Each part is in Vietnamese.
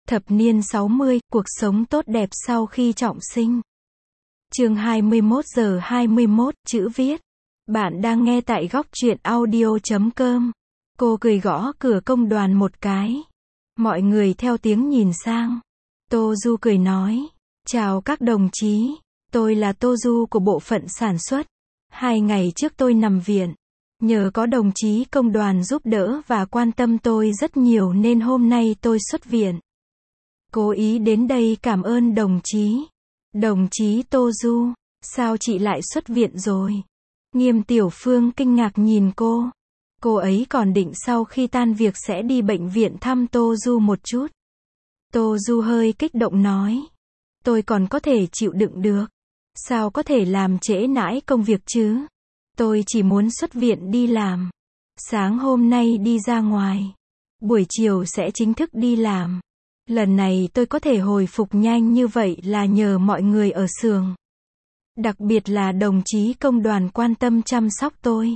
Thập niên 60, cuộc sống tốt đẹp sau khi trọng sinh. Chương 21 giờ 21, chữ viết. Bạn đang nghe tại góc truyện audio.com. Cô cười gõ cửa công đoàn một cái. Mọi người theo tiếng nhìn sang. Tô Du cười nói, chào các đồng chí, tôi là Tô Du của bộ phận sản xuất. 2 ngày trước tôi nằm viện. Nhờ có đồng chí công đoàn giúp đỡ và quan tâm tôi rất nhiều nên hôm nay tôi xuất viện. Cố ý đến đây cảm ơn đồng chí. Đồng chí Tô Du, sao chị lại xuất viện rồi? Nghiêm Tiểu Phương kinh ngạc nhìn cô. Cô ấy còn định sau khi tan việc sẽ đi bệnh viện thăm Tô Du một chút. Tô Du hơi kích động nói. Tôi còn có thể chịu đựng được. Sao có thể làm trễ nải công việc chứ? Tôi chỉ muốn xuất viện đi làm. Sáng hôm nay đi ra ngoài. Buổi chiều sẽ chính thức đi làm. Lần này tôi có thể hồi phục nhanh như vậy là nhờ mọi người ở xưởng. Đặc biệt là đồng chí công đoàn quan tâm chăm sóc tôi.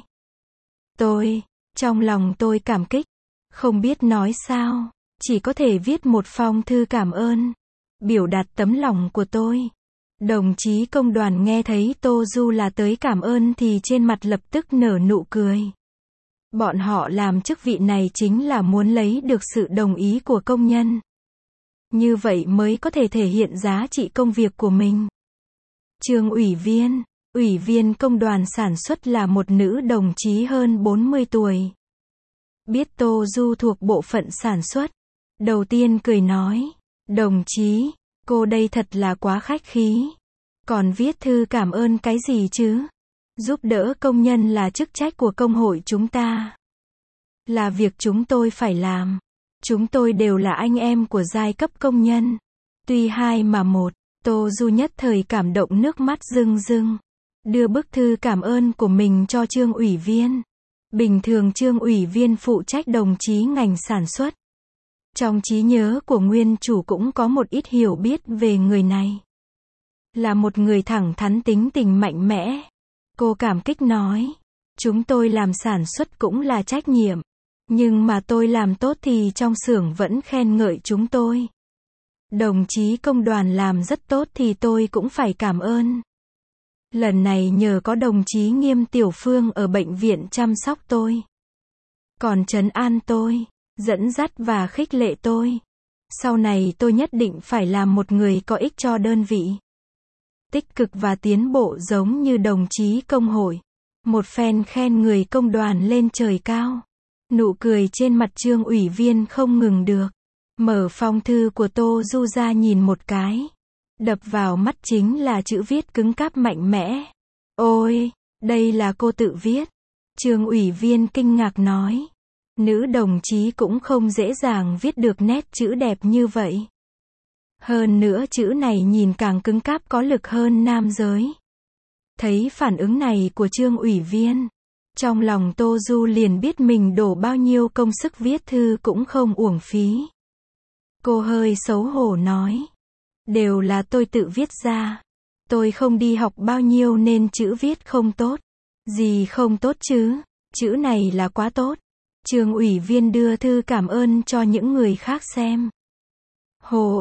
Trong lòng tôi cảm kích. Không biết nói sao. Chỉ có thể viết một phong thư cảm ơn. Biểu đạt tấm lòng của tôi. Đồng chí công đoàn nghe thấy Tô Du là tới cảm ơn thì trên mặt lập tức nở nụ cười. Bọn họ làm chức vị này chính là muốn lấy được sự đồng ý của công nhân. Như vậy mới có thể thể hiện giá trị công việc của mình. Trương ủy viên công đoàn sản xuất là một nữ đồng chí hơn 40 tuổi. Biết Tô Du thuộc bộ phận sản xuất. Đầu tiên cười nói, đồng chí, cô đây thật là quá khách khí. Còn viết thư cảm ơn cái gì chứ? Giúp đỡ công nhân là chức trách của công hội chúng ta. Là việc chúng tôi phải làm. Chúng tôi đều là anh em của giai cấp công nhân. Tuy hai mà một, Tô Du nhất thời cảm động nước mắt rưng rưng. Đưa bức thư cảm ơn của mình cho Trương ủy viên. Bình thường Trương ủy viên phụ trách đồng chí ngành sản xuất. Trong trí nhớ của nguyên chủ cũng có một ít hiểu biết về người này. Là một người thẳng thắn tính tình mạnh mẽ. Cô cảm kích nói, chúng tôi làm sản xuất cũng là trách nhiệm. Nhưng mà tôi làm tốt thì trong xưởng vẫn khen ngợi chúng tôi. Đồng chí công đoàn làm rất tốt thì tôi cũng phải cảm ơn. Lần này nhờ có đồng chí Nghiêm Tiểu Phương ở bệnh viện chăm sóc tôi. Còn trấn an tôi, dẫn dắt và khích lệ tôi. Sau này tôi nhất định phải làm một người có ích cho đơn vị. Tích cực và tiến bộ giống như đồng chí công hội. Một phen khen người công đoàn lên trời cao. Nụ cười trên mặt Trương ủy viên không ngừng được. Mở phong thư của Tô Du ra nhìn một cái. Đập vào mắt chính là chữ viết cứng cáp mạnh mẽ. Ôi, đây là cô tự viết. Trương ủy viên kinh ngạc nói. Nữ đồng chí cũng không dễ dàng viết được nét chữ đẹp như vậy. Hơn nữa chữ này nhìn càng cứng cáp có lực hơn nam giới. Thấy phản ứng này của Trương ủy viên. Trong lòng Tô Du liền biết mình đổ bao nhiêu công sức viết thư cũng không uổng phí. Cô hơi xấu hổ nói. Đều là tôi tự viết ra. Tôi không đi học bao nhiêu nên chữ viết không tốt. Gì không tốt chứ? Chữ này là quá tốt. Trương ủy viên đưa thư cảm ơn cho những người khác xem. Hồ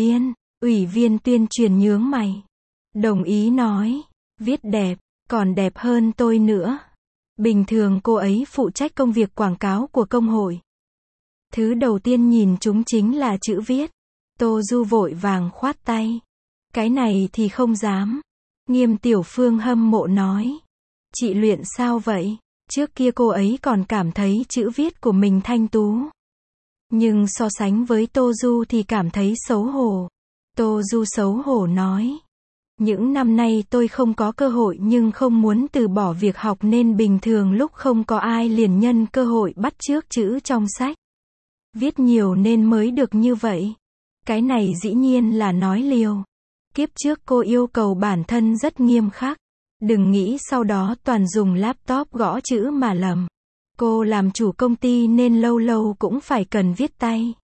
ủy viên tuyên truyền nhướng mày. Đồng ý nói. Viết đẹp, còn đẹp hơn tôi nữa. Bình thường cô ấy phụ trách công việc quảng cáo của công hội. Thứ đầu tiên nhìn chúng chính là chữ viết. Tô Du vội vàng khoát tay. Cái này thì không dám. Nghiêm Tiểu Phương hâm mộ nói. Chị luyện sao vậy? Trước kia cô ấy còn cảm thấy chữ viết của mình thanh tú. Nhưng so sánh với Tô Du thì cảm thấy xấu hổ. Tô Du xấu hổ nói. Những năm nay tôi không có cơ hội nhưng không muốn từ bỏ việc học nên bình thường lúc không có ai liền nhân cơ hội bắt chước chữ trong sách. Viết nhiều nên mới được như vậy. Cái này dĩ nhiên là nói liều. Kiếp trước cô yêu cầu bản thân rất nghiêm khắc. Đừng nghĩ sau đó toàn dùng laptop gõ chữ mà lầm. Cô làm chủ công ty nên lâu lâu cũng phải cần viết tay.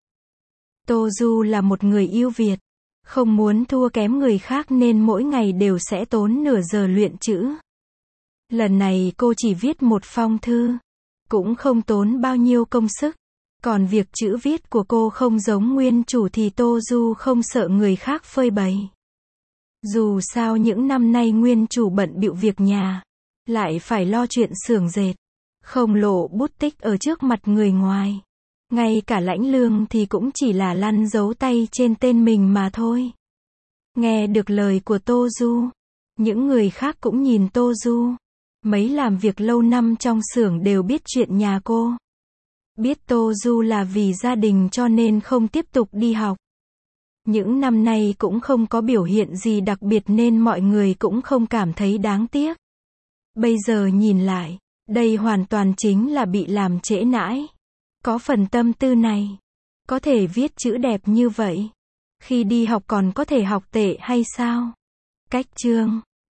Tô Du là một người yêu Việt. Không muốn thua kém người khác nên mỗi ngày đều sẽ tốn nửa giờ luyện chữ. Lần này cô chỉ viết một phong thư. Cũng không tốn bao nhiêu công sức. Còn việc chữ viết của cô không giống nguyên chủ thì Tô Du không sợ người khác phơi bày. Dù sao những năm nay nguyên chủ bận bịu việc nhà, lại phải lo chuyện xưởng dệt, không lộ bút tích ở trước mặt người ngoài. Ngay cả lãnh lương thì cũng chỉ là lăn dấu tay trên tên mình mà thôi. Nghe được lời của Tô Du, những người khác cũng nhìn Tô Du. Mấy làm việc lâu năm trong xưởng đều biết chuyện nhà cô. Biết Tô Du là vì gia đình cho nên không tiếp tục đi học. Những năm nay cũng không có biểu hiện gì đặc biệt nên mọi người cũng không cảm thấy đáng tiếc. Bây giờ nhìn lại, đây hoàn toàn chính là bị làm trễ nải. Có phần tâm tư này, có thể viết chữ đẹp như vậy, khi đi học còn có thể học tệ hay sao? Cách chương